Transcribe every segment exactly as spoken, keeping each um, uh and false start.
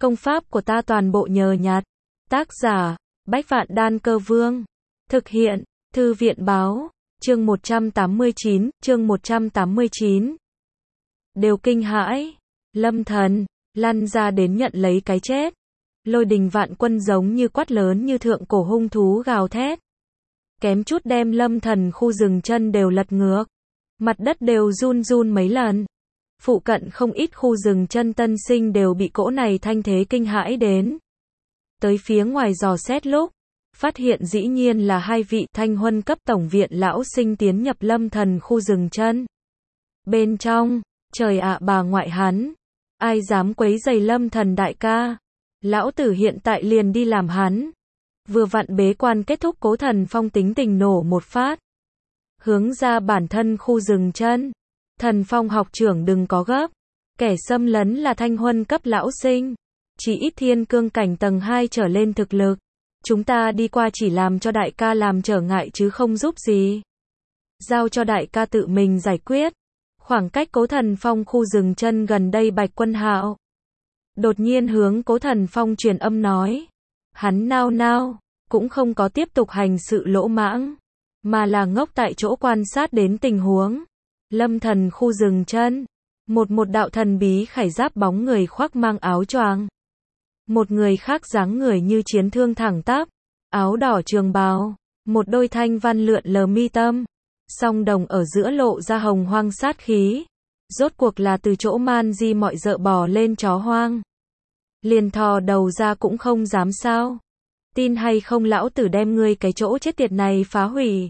Công pháp của ta toàn bộ nhờ nhặt. Tác giả, Bách Vạn Đan Cơ Vương. Thực hiện, Thư viện Báo. Chương một trăm tám mươi chín, chương một trăm tám mươi chín. Đều kinh hãi. Lâm Thần, lăn ra đến nhận lấy cái chết. Lôi đình vạn quân giống như quát lớn như thượng cổ hung thú gào thét. Kém chút đem Lâm Thần khu rừng chân đều lật ngược. Mặt đất đều run run mấy lần. Phụ cận không ít khu rừng chân tân sinh đều bị cỗ này thanh thế kinh hãi đến. Tới phía ngoài dò xét lúc, phát hiện dĩ nhiên là hai vị thanh huân cấp tổng viện lão sinh tiến nhập Lâm Thần khu rừng chân. Bên trong, trời ạ bà ngoại hắn, ai dám quấy rầy Lâm Thần đại ca. Lão tử hiện tại liền đi làm hắn. Vừa vặn bế quan kết thúc Cố Thần Phong tính tình nổ một phát. Hướng ra bản thân khu rừng chân. Thần Phong học trưởng đừng có gấp. Kẻ xâm lấn là thanh huân cấp lão sinh. Chỉ ít thiên cương cảnh tầng hai trở lên thực lực. Chúng ta đi qua chỉ làm cho đại ca làm trở ngại chứ không giúp gì. Giao cho đại ca tự mình giải quyết. Khoảng cách Cố Thần Phong khu rừng chân gần đây Bạch Quân Hạo đột nhiên hướng Cố Thần Phong truyền âm nói. Hắn nao nao, cũng không có tiếp tục hành sự lỗ mãng, mà là ngốc tại chỗ quan sát đến tình huống. Lâm Thần khu rừng chân, một một đạo thần bí khải giáp bóng người khoác mang áo choàng. Một người khác dáng người như chiến thương thẳng tắp, áo đỏ trường bào, một đôi thanh văn lượn lờ mi tâm, song đồng ở giữa lộ ra hồng hoang sát khí. Rốt cuộc là từ chỗ man di mọi dợ bò lên chó hoang. Liền thò đầu ra cũng không dám sao. Tin hay không lão tử đem ngươi cái chỗ chết tiệt này phá hủy.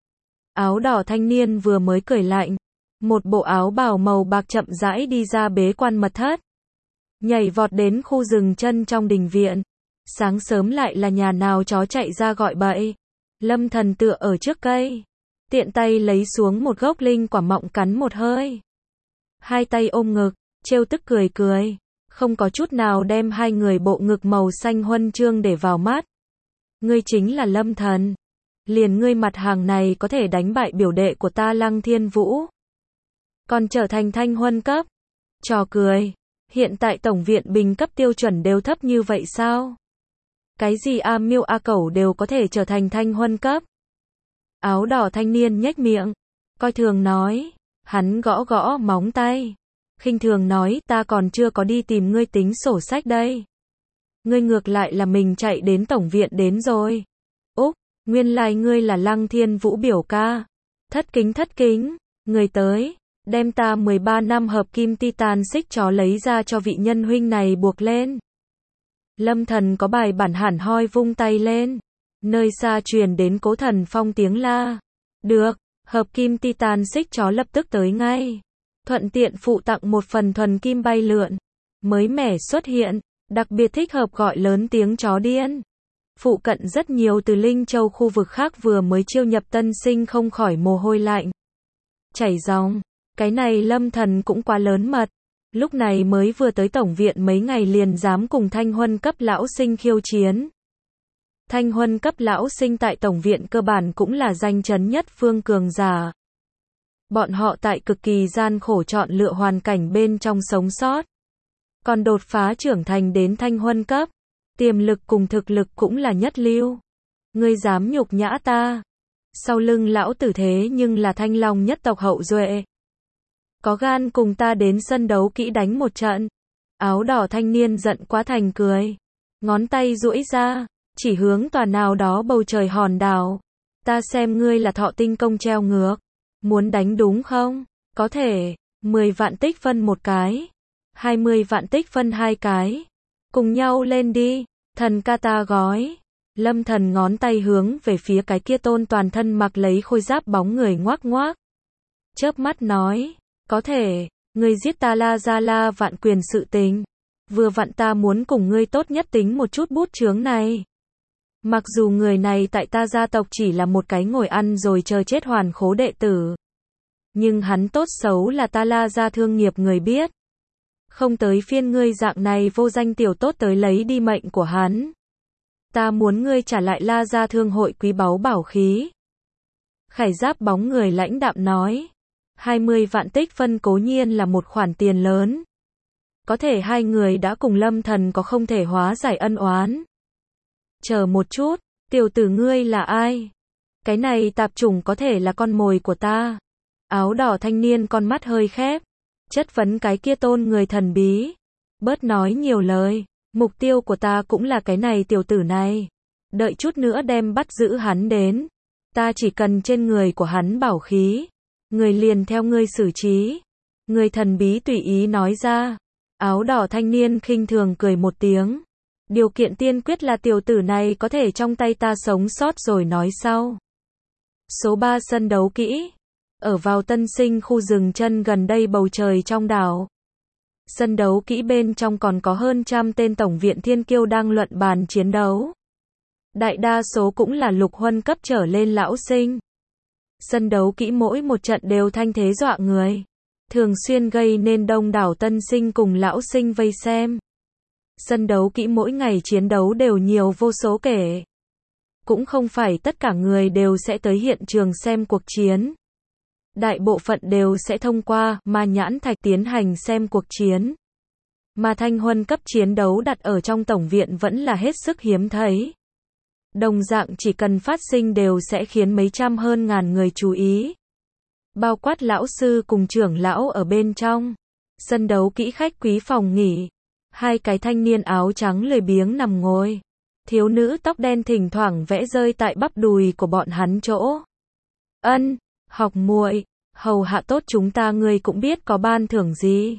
Áo đỏ thanh niên vừa mới cười lạnh. Một bộ áo bào màu bạc chậm rãi đi ra bế quan mật thất. Nhảy vọt đến khu rừng chân trong đình viện. Sáng sớm lại là nhà nào chó chạy ra gọi bậy. Lâm Thần tựa ở trước cây. Tiện tay lấy xuống một gốc linh quả mọng cắn một hơi. Hai tay ôm ngực, trêu tức cười cười. Không có chút nào đem hai người bộ ngực màu xanh huân chương để vào mắt. Ngươi chính là Lâm Thần. Liền ngươi mặt hàng này có thể đánh bại biểu đệ của ta Lăng Thiên Vũ. Còn trở thành thanh huân cấp. Trò cười. Hiện tại tổng viện bình cấp tiêu chuẩn đều thấp như vậy sao? Cái gì A Miêu A Cẩu đều có thể trở thành thanh huân cấp. Áo đỏ thanh niên nhếch miệng. Coi thường nói. Hắn gõ gõ móng tay. Khinh thường nói ta còn chưa có đi tìm ngươi tính sổ sách đây. Ngươi ngược lại là mình chạy đến tổng viện đến rồi. Úc, nguyên lai ngươi là Lăng Thiên Vũ biểu ca. Thất kính thất kính, người tới, đem ta mười ba năm hợp kim titan xích chó lấy ra cho vị nhân huynh này buộc lên. Lâm Thần có bài bản hẳn hoi vung tay lên. Nơi xa truyền đến Cố Thần Phong tiếng la. Được, hợp kim titan xích chó lập tức tới ngay. Thuận tiện phụ tặng một phần thuần kim bay lượn. Mới mẻ xuất hiện, đặc biệt thích hợp gọi lớn tiếng chó điên. Phụ cận rất nhiều từ Linh Châu khu vực khác vừa mới chiêu nhập tân sinh không khỏi mồ hôi lạnh chảy ròng. Cái này Lâm Thần cũng quá lớn mật. Lúc này mới vừa tới tổng viện mấy ngày liền dám cùng thanh huân cấp lão sinh khiêu chiến. Thanh huân cấp lão sinh tại tổng viện cơ bản cũng là danh chấn nhất phương cường giả. Bọn họ tại cực kỳ gian khổ chọn lựa hoàn cảnh bên trong sống sót. Còn đột phá trưởng thành đến thanh huân cấp. Tiềm lực cùng thực lực cũng là nhất lưu. Ngươi dám nhục nhã ta. Sau lưng lão tử thế nhưng là thanh long nhất tộc hậu duệ. Có gan cùng ta đến sân đấu kỹ đánh một trận. Áo đỏ thanh niên giận quá thành cười. Ngón tay duỗi ra, chỉ hướng tòa nào đó bầu trời hòn đảo. Ta xem ngươi là thọ tinh công treo ngược. Muốn đánh đúng không? Có thể. mười vạn tích phân một cái. hai mươi vạn tích phân hai cái. Cùng nhau lên đi. Thần ca ta gói. Lâm Thần ngón tay hướng về phía cái kia tôn toàn thân mặc lấy khôi giáp bóng người ngoác ngoác. Chớp mắt nói. Có thể. Ngươi giết ta La Gia La vạn quyền sự tình. Vừa vặn ta muốn cùng ngươi tốt nhất tính một chút bút chướng này. Mặc dù người này tại ta gia tộc chỉ là một cái ngồi ăn rồi chờ chết hoàn khố đệ tử. Nhưng hắn tốt xấu là ta La Gia thương nghiệp người biết. Không tới phiên ngươi dạng này vô danh tiểu tốt tới lấy đi mệnh của hắn. Ta muốn ngươi trả lại La Gia thương hội quý báu bảo khí. Khải giáp bóng người lãnh đạm nói. hai mươi vạn tích phân cố nhiên là một khoản tiền lớn. Có thể hai người đã cùng Lâm Thần có không thể hóa giải ân oán. Chờ một chút, tiểu tử ngươi là ai? Cái này tạp chủng có thể là con mồi của ta. Áo đỏ thanh niên con mắt hơi khép, chất vấn cái kia tôn người thần bí. Bớt nói nhiều lời, mục tiêu của ta cũng là cái này tiểu tử này. Đợi chút nữa đem bắt giữ hắn đến. Ta chỉ cần trên người của hắn bảo khí. Người liền theo ngươi xử trí. Người thần bí tùy ý nói ra. Áo đỏ thanh niên khinh thường cười một tiếng. Điều kiện tiên quyết là tiểu tử này có thể trong tay ta sống sót rồi nói sau. Số ba sân đấu kỹ. Ở vào tân sinh khu rừng chân gần đây bầu trời trong đảo. Sân đấu kỹ bên trong còn có hơn trăm tên tổng viện thiên kiêu đang luận bàn chiến đấu. Đại đa số cũng là lục huân cấp trở lên lão sinh. Sân đấu kỹ mỗi một trận đều thanh thế dọa người. Thường xuyên gây nên đông đảo tân sinh cùng lão sinh vây xem. Sân đấu kỹ mỗi ngày chiến đấu đều nhiều vô số kể. Cũng không phải tất cả người đều sẽ tới hiện trường xem cuộc chiến. Đại bộ phận đều sẽ thông qua ma nhãn thạch tiến hành xem cuộc chiến. Mà thanh huân cấp chiến đấu đặt ở trong tổng viện vẫn là hết sức hiếm thấy. Đồng dạng chỉ cần phát sinh đều sẽ khiến mấy trăm hơn ngàn người chú ý. Bao quát lão sư cùng trưởng lão ở bên trong. Sân đấu kỹ khách quý phòng nghỉ. Hai cái thanh niên áo trắng lười biếng nằm ngồi. Thiếu nữ tóc đen thỉnh thoảng vẽ rơi tại bắp đùi của bọn hắn chỗ. Ân, học muội, hầu hạ tốt chúng ta ngươi cũng biết có ban thưởng gì.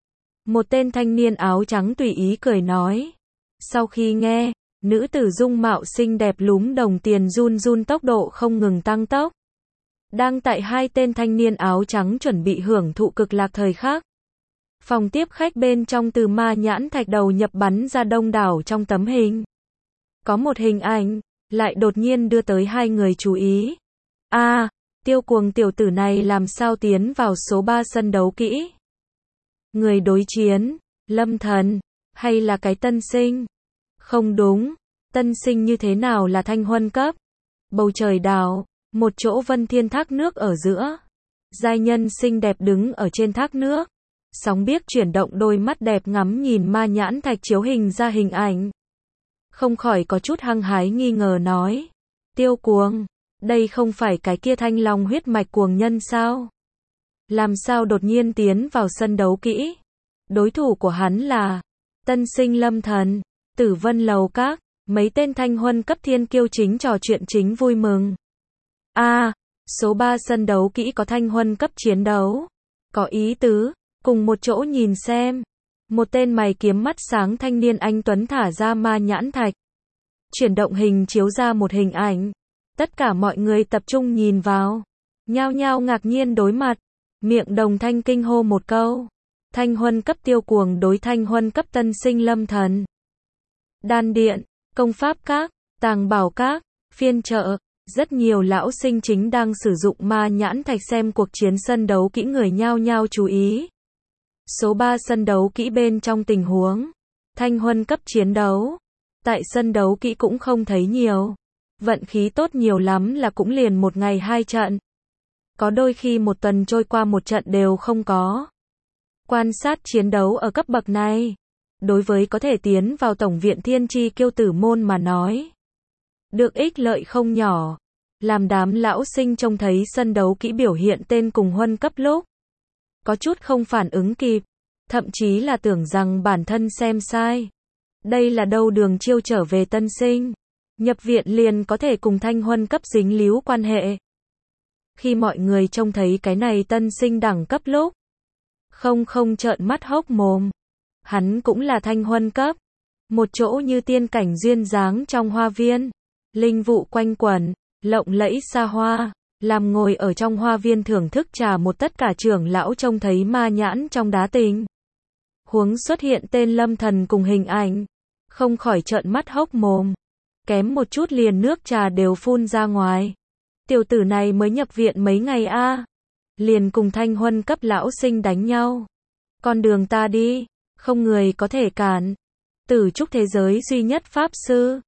Một tên thanh niên áo trắng tùy ý cười nói. Sau khi nghe, nữ tử dung mạo xinh đẹp lúm đồng tiền run run tốc độ không ngừng tăng tốc. Đang tại hai tên thanh niên áo trắng chuẩn bị hưởng thụ cực lạc thời khắc. Phòng tiếp khách bên trong từ ma nhãn thạch đầu nhập bắn ra đông đảo trong tấm hình. Có một hình ảnh, lại đột nhiên đưa tới hai người chú ý. A, à, tiêu cuồng tiểu tử này làm sao tiến vào số ba sân đấu kỹ? Người đối chiến, Lâm Thần, hay là cái tân sinh? Không đúng, tân sinh như thế nào là thanh huân cấp? Bầu trời đảo, một chỗ vân thiên thác nước ở giữa. Giai nhân xinh đẹp đứng ở trên thác nước. Sóng biếc chuyển động đôi mắt đẹp ngắm nhìn ma nhãn thạch chiếu hình ra hình ảnh. Không khỏi có chút hăng hái nghi ngờ nói. Tiêu cuồng, đây không phải cái kia thanh long huyết mạch cuồng nhân sao? Làm sao đột nhiên tiến vào sân đấu kỹ? Đối thủ của hắn là tân sinh Lâm Thần, Tử Vân Lầu Các, mấy tên thanh huân cấp thiên kiêu chính trò chuyện chính vui mừng. A, à, số ba sân đấu kỹ có thanh huân cấp chiến đấu. Có ý tứ, cùng một chỗ nhìn xem. Một tên mày kiếm mắt sáng thanh niên anh tuấn thả ra ma nhãn thạch. Chuyển động hình chiếu ra một hình ảnh. Tất cả mọi người tập trung nhìn vào. Nhao nhao ngạc nhiên đối mặt. Miệng đồng thanh kinh hô một câu. Thanh huân cấp tiêu cuồng đối thanh huân cấp tân sinh Lâm Thần. Đan điện, công pháp các, tàng bảo các, phiên chợ. Rất nhiều lão sinh chính đang sử dụng ma nhãn thạch xem cuộc chiến sân đấu kỹ người nhao nhao chú ý. Số ba sân đấu kỹ bên trong tình huống. Thanh huân cấp chiến đấu. Tại sân đấu kỹ cũng không thấy nhiều. Vận khí tốt nhiều lắm là cũng liền một ngày hai trận. Có đôi khi một tuần trôi qua một trận đều không có. Quan sát chiến đấu ở cấp bậc này. Đối với có thể tiến vào tổng viện thiên chi kiêu tử môn mà nói. Được ích lợi không nhỏ. Làm đám lão sinh trông thấy sân đấu kỹ biểu hiện tên cùng huân cấp lúc. Có chút không phản ứng kịp. Thậm chí là tưởng rằng bản thân xem sai. Đây là đâu đường chiêu trở về tân sinh. Nhập viện liền có thể cùng thanh huân cấp dính líu quan hệ. Khi mọi người trông thấy cái này tân sinh đẳng cấp lúc. Không không trợn mắt hốc mồm. Hắn cũng là thanh huân cấp. Một chỗ như tiên cảnh duyên dáng trong hoa viên. Linh vụ quanh quẩn, lộng lẫy xa hoa. Làm ngồi ở trong hoa viên thưởng thức trà một tất cả trưởng lão trông thấy ma nhãn trong đá tình. Huống xuất hiện tên Lâm Thần cùng hình ảnh. Không khỏi trợn mắt hốc mồm. Kém một chút liền nước trà đều phun ra ngoài. Tiểu tử này mới nhập viện mấy ngày a à? Liền cùng thanh huân cấp lão sinh đánh nhau. Con đường ta đi, không người có thể cản. Tử trúc thế giới duy nhất pháp sư.